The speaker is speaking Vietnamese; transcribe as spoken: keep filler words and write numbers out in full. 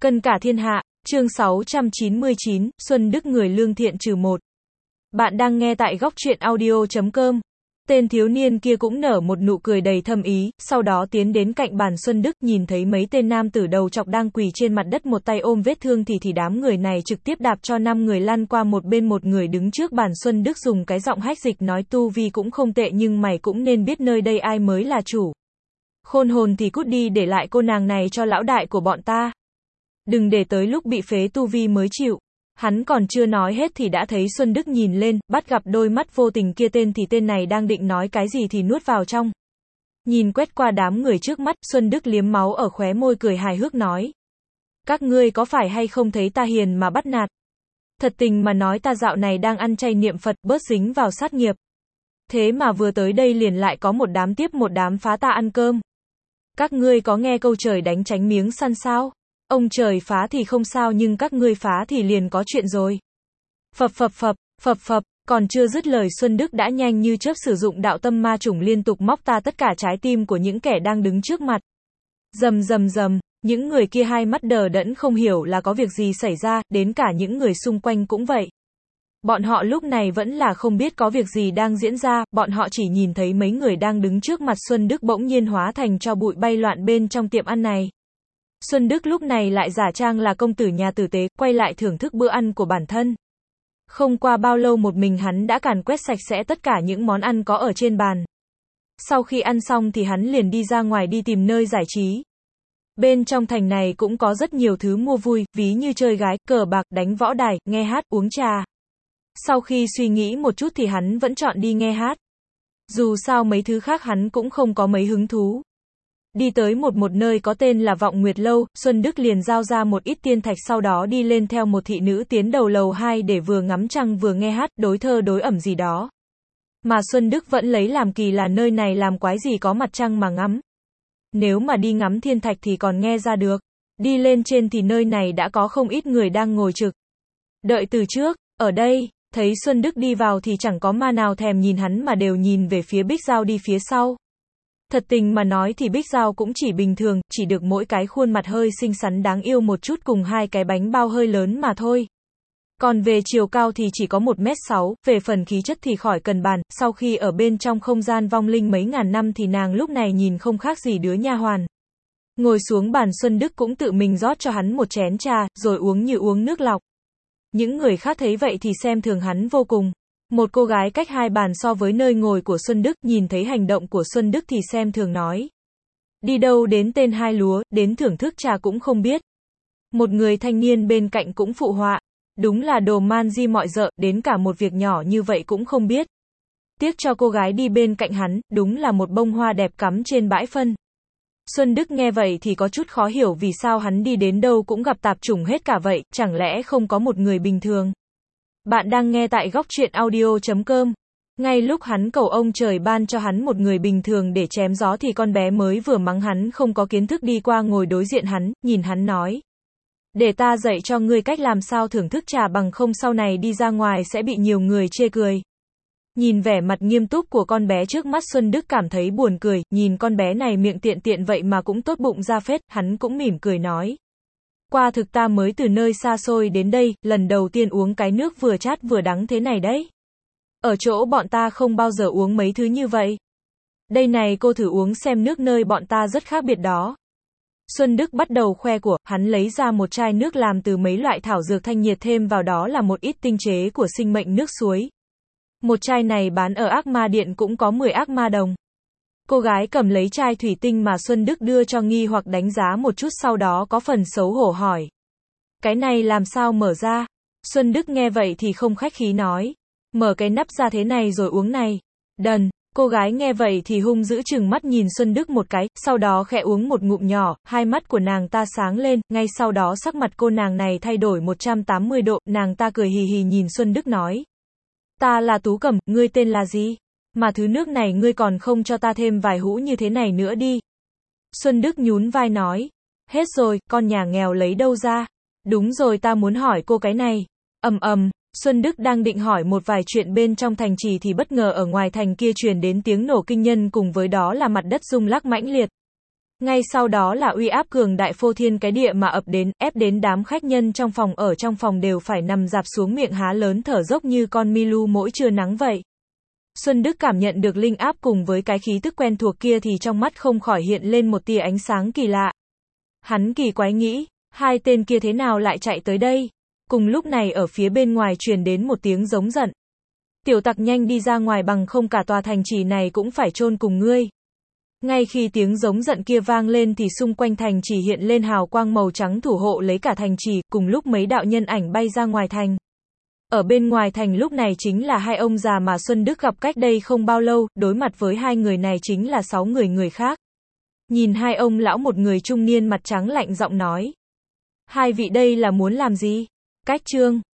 Cân cả thiên hạ, chương sáu trăm chín mươi chín, Xuân Đức người lương thiện trừ một. Bạn đang nghe tại góc truyện audio chấm com. Tên thiếu niên kia cũng nở một nụ cười đầy thâm ý, sau đó tiến đến cạnh bàn Xuân Đức, nhìn thấy mấy tên nam tử đầu chọc đang quỳ trên mặt đất một tay ôm vết thương thì thì đám người này trực tiếp đạp cho năm người lăn qua một bên. Một người đứng trước bàn Xuân Đức dùng cái giọng hách dịch nói: tu vi cũng không tệ nhưng mày cũng nên biết nơi đây ai mới là chủ. Khôn hồn thì cút đi, để lại cô nàng này cho lão đại của bọn ta. Đừng để tới lúc bị phế tu vi mới chịu. Hắn còn chưa nói hết thì đã thấy Xuân Đức nhìn lên, bắt gặp đôi mắt vô tình kia, tên thì tên này đang định nói cái gì thì nuốt vào trong. Nhìn quét qua đám người trước mắt, Xuân Đức liếm máu ở khóe môi, cười hài hước nói: các ngươi có phải hay không thấy ta hiền mà bắt nạt? Thật tình mà nói, ta dạo này đang ăn chay niệm Phật, bớt dính vào sát nghiệp. Thế mà vừa tới đây liền lại có một đám tiếp một đám phá ta ăn cơm. Các ngươi có nghe câu trời đánh tránh miếng săn sao? Ông trời phá thì không sao, nhưng các ngươi phá thì liền có chuyện rồi. Phập phập phập, phập phập, còn chưa dứt lời Xuân Đức đã nhanh như chớp sử dụng đạo tâm ma chủng liên tục móc ta tất cả trái tim của những kẻ đang đứng trước mặt. Rầm rầm rầm, những người kia hai mắt đờ đẫn không hiểu là có việc gì xảy ra, đến cả những người xung quanh cũng vậy. Bọn họ lúc này vẫn là không biết có việc gì đang diễn ra, bọn họ chỉ nhìn thấy mấy người đang đứng trước mặt Xuân Đức bỗng nhiên hóa thành tro bụi bay loạn bên trong tiệm ăn này. Xuân Đức lúc này lại giả trang là công tử nhà tử tế, quay lại thưởng thức bữa ăn của bản thân. Không qua bao lâu một mình hắn đã càn quét sạch sẽ tất cả những món ăn có ở trên bàn. Sau khi ăn xong thì hắn liền đi ra ngoài đi tìm nơi giải trí. Bên trong thành này cũng có rất nhiều thứ mua vui, ví như chơi gái, cờ bạc, đánh võ đài, nghe hát, uống trà. Sau khi suy nghĩ một chút thì hắn vẫn chọn đi nghe hát. Dù sao mấy thứ khác hắn cũng không có mấy hứng thú. Đi tới một một nơi có tên là Vọng Nguyệt Lâu, Xuân Đức liền giao ra một ít tiên thạch, sau đó đi lên theo một thị nữ tiến đầu lầu hai để vừa ngắm trăng vừa nghe hát, đối thơ đối ẩm gì đó. Mà Xuân Đức vẫn lấy làm kỳ là nơi này làm quái gì có mặt trăng mà ngắm. Nếu mà đi ngắm thiên thạch thì còn nghe ra được. Đi lên trên thì nơi này đã có không ít người đang ngồi trực. Đợi từ trước, ở đây, thấy Xuân Đức đi vào thì chẳng có ma nào thèm nhìn hắn mà đều nhìn về phía Bích Giao đi phía sau. Thật tình mà nói thì Bích Giao cũng chỉ bình thường, chỉ được mỗi cái khuôn mặt hơi xinh xắn đáng yêu một chút cùng hai cái bánh bao hơi lớn mà thôi. Còn về chiều cao thì chỉ có một mét sáu, về phần khí chất thì khỏi cần bàn, sau khi ở bên trong không gian vong linh mấy ngàn năm thì nàng lúc này nhìn không khác gì đứa nha hoàn. Ngồi xuống bàn, Xuân Đức cũng tự mình rót cho hắn một chén trà, rồi uống như uống nước lọc. Những người khác thấy vậy thì xem thường hắn vô cùng. Một cô gái cách hai bàn so với nơi ngồi của Xuân Đức, nhìn thấy hành động của Xuân Đức thì xem thường nói: đi đâu đến tên hai lúa, đến thưởng thức trà cũng không biết. Một người thanh niên bên cạnh cũng phụ họa: đúng là đồ man di mọi dợ, đến cả một việc nhỏ như vậy cũng không biết. Tiếc cho cô gái đi bên cạnh hắn, đúng là một bông hoa đẹp cắm trên bãi phân. Xuân Đức nghe vậy thì có chút khó hiểu vì sao hắn đi đến đâu cũng gặp tạp chủng hết cả vậy, chẳng lẽ không có một người bình thường. Bạn đang nghe tại góc truyện audio chấm com. Ngay lúc hắn cầu ông trời ban cho hắn một người bình thường để chém gió thì con bé mới vừa mắng hắn không có kiến thức đi qua ngồi đối diện hắn, nhìn hắn nói: để ta dạy cho ngươi cách làm sao thưởng thức trà, bằng không sau này đi ra ngoài sẽ bị nhiều người chê cười. Nhìn vẻ mặt nghiêm túc của con bé trước mắt, Xuân Đức cảm thấy buồn cười, nhìn con bé này miệng tiện tiện vậy mà cũng tốt bụng ra phết, hắn cũng mỉm cười nói: qua thực ta mới từ nơi xa xôi đến đây, lần đầu tiên uống cái nước vừa chát vừa đắng thế này đấy. Ở chỗ bọn ta không bao giờ uống mấy thứ như vậy. Đây này, cô thử uống xem, nước nơi bọn ta rất khác biệt đó. Xuân Đức bắt đầu khoe của, hắn lấy ra một chai nước làm từ mấy loại thảo dược thanh nhiệt, thêm vào đó là một ít tinh chế của sinh mệnh nước suối. Một chai này bán ở Ác Ma Điện cũng có mười ác ma đồng. Cô gái cầm lấy chai thủy tinh mà Xuân Đức đưa cho, nghi hoặc đánh giá một chút, sau đó có phần xấu hổ hỏi: cái này làm sao mở ra? Xuân Đức nghe vậy thì không khách khí nói: mở cái nắp ra thế này rồi uống này. Đần. Cô gái nghe vậy thì hung dữ trừng mắt nhìn Xuân Đức một cái, sau đó khẽ uống một ngụm nhỏ, hai mắt của nàng ta sáng lên, ngay sau đó sắc mặt cô nàng này thay đổi một trăm tám mươi độ, nàng ta cười hì hì nhìn Xuân Đức nói: ta là Tú Cẩm, ngươi tên là gì? Mà thứ nước này ngươi còn không cho ta thêm vài hũ như thế này nữa đi. Xuân Đức nhún vai nói: hết rồi, con nhà nghèo lấy đâu ra? Đúng rồi, ta muốn hỏi cô cái này. Ầm ầm, Xuân Đức đang định hỏi một vài chuyện bên trong thành trì thì bất ngờ ở ngoài thành kia truyền đến tiếng nổ kinh nhân, cùng với đó là mặt đất rung lắc mãnh liệt. Ngay sau đó là uy áp cường đại phô thiên cái địa mà ập đến, ép đến đám khách nhân trong phòng ở trong phòng đều phải nằm dạp xuống miệng há lớn thở dốc như con Milu mỗi trưa nắng vậy. Xuân Đức cảm nhận được linh áp cùng với cái khí tức quen thuộc kia thì trong mắt không khỏi hiện lên một tia ánh sáng kỳ lạ. Hắn kỳ quái nghĩ, hai tên kia thế nào lại chạy tới đây? Cùng lúc này ở phía bên ngoài truyền đến một tiếng giống giận. Tiểu tặc nhanh đi ra ngoài bằng không cả tòa thành trì này cũng phải chôn cùng ngươi. Ngay khi tiếng giống giận kia vang lên thì xung quanh thành trì hiện lên hào quang màu trắng thủ hộ lấy cả thành trì, cùng lúc mấy đạo nhân ảnh bay ra ngoài thành. Ở bên ngoài thành lúc này chính là hai ông già mà Xuân Đức gặp cách đây không bao lâu, đối mặt với hai người này chính là sáu người người khác. Nhìn hai ông lão một người trung niên mặt trắng lạnh giọng nói. Hai vị đây là muốn làm gì? Cách trương.